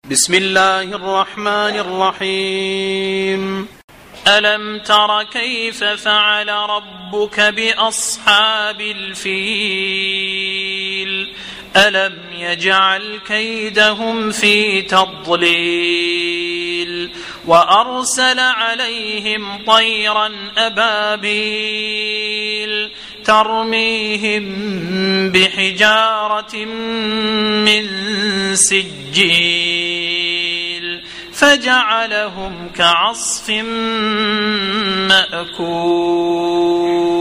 بسم الله الرحمن الرحيم. ألم تر كيف فعل ربك بأصحاب الفيل ألم يجعل كيدهم في تضليل وأرسل عليهم طيرا أبابيل ترميهم بحجارة من سجيل فجعلهم كعصف مأكول.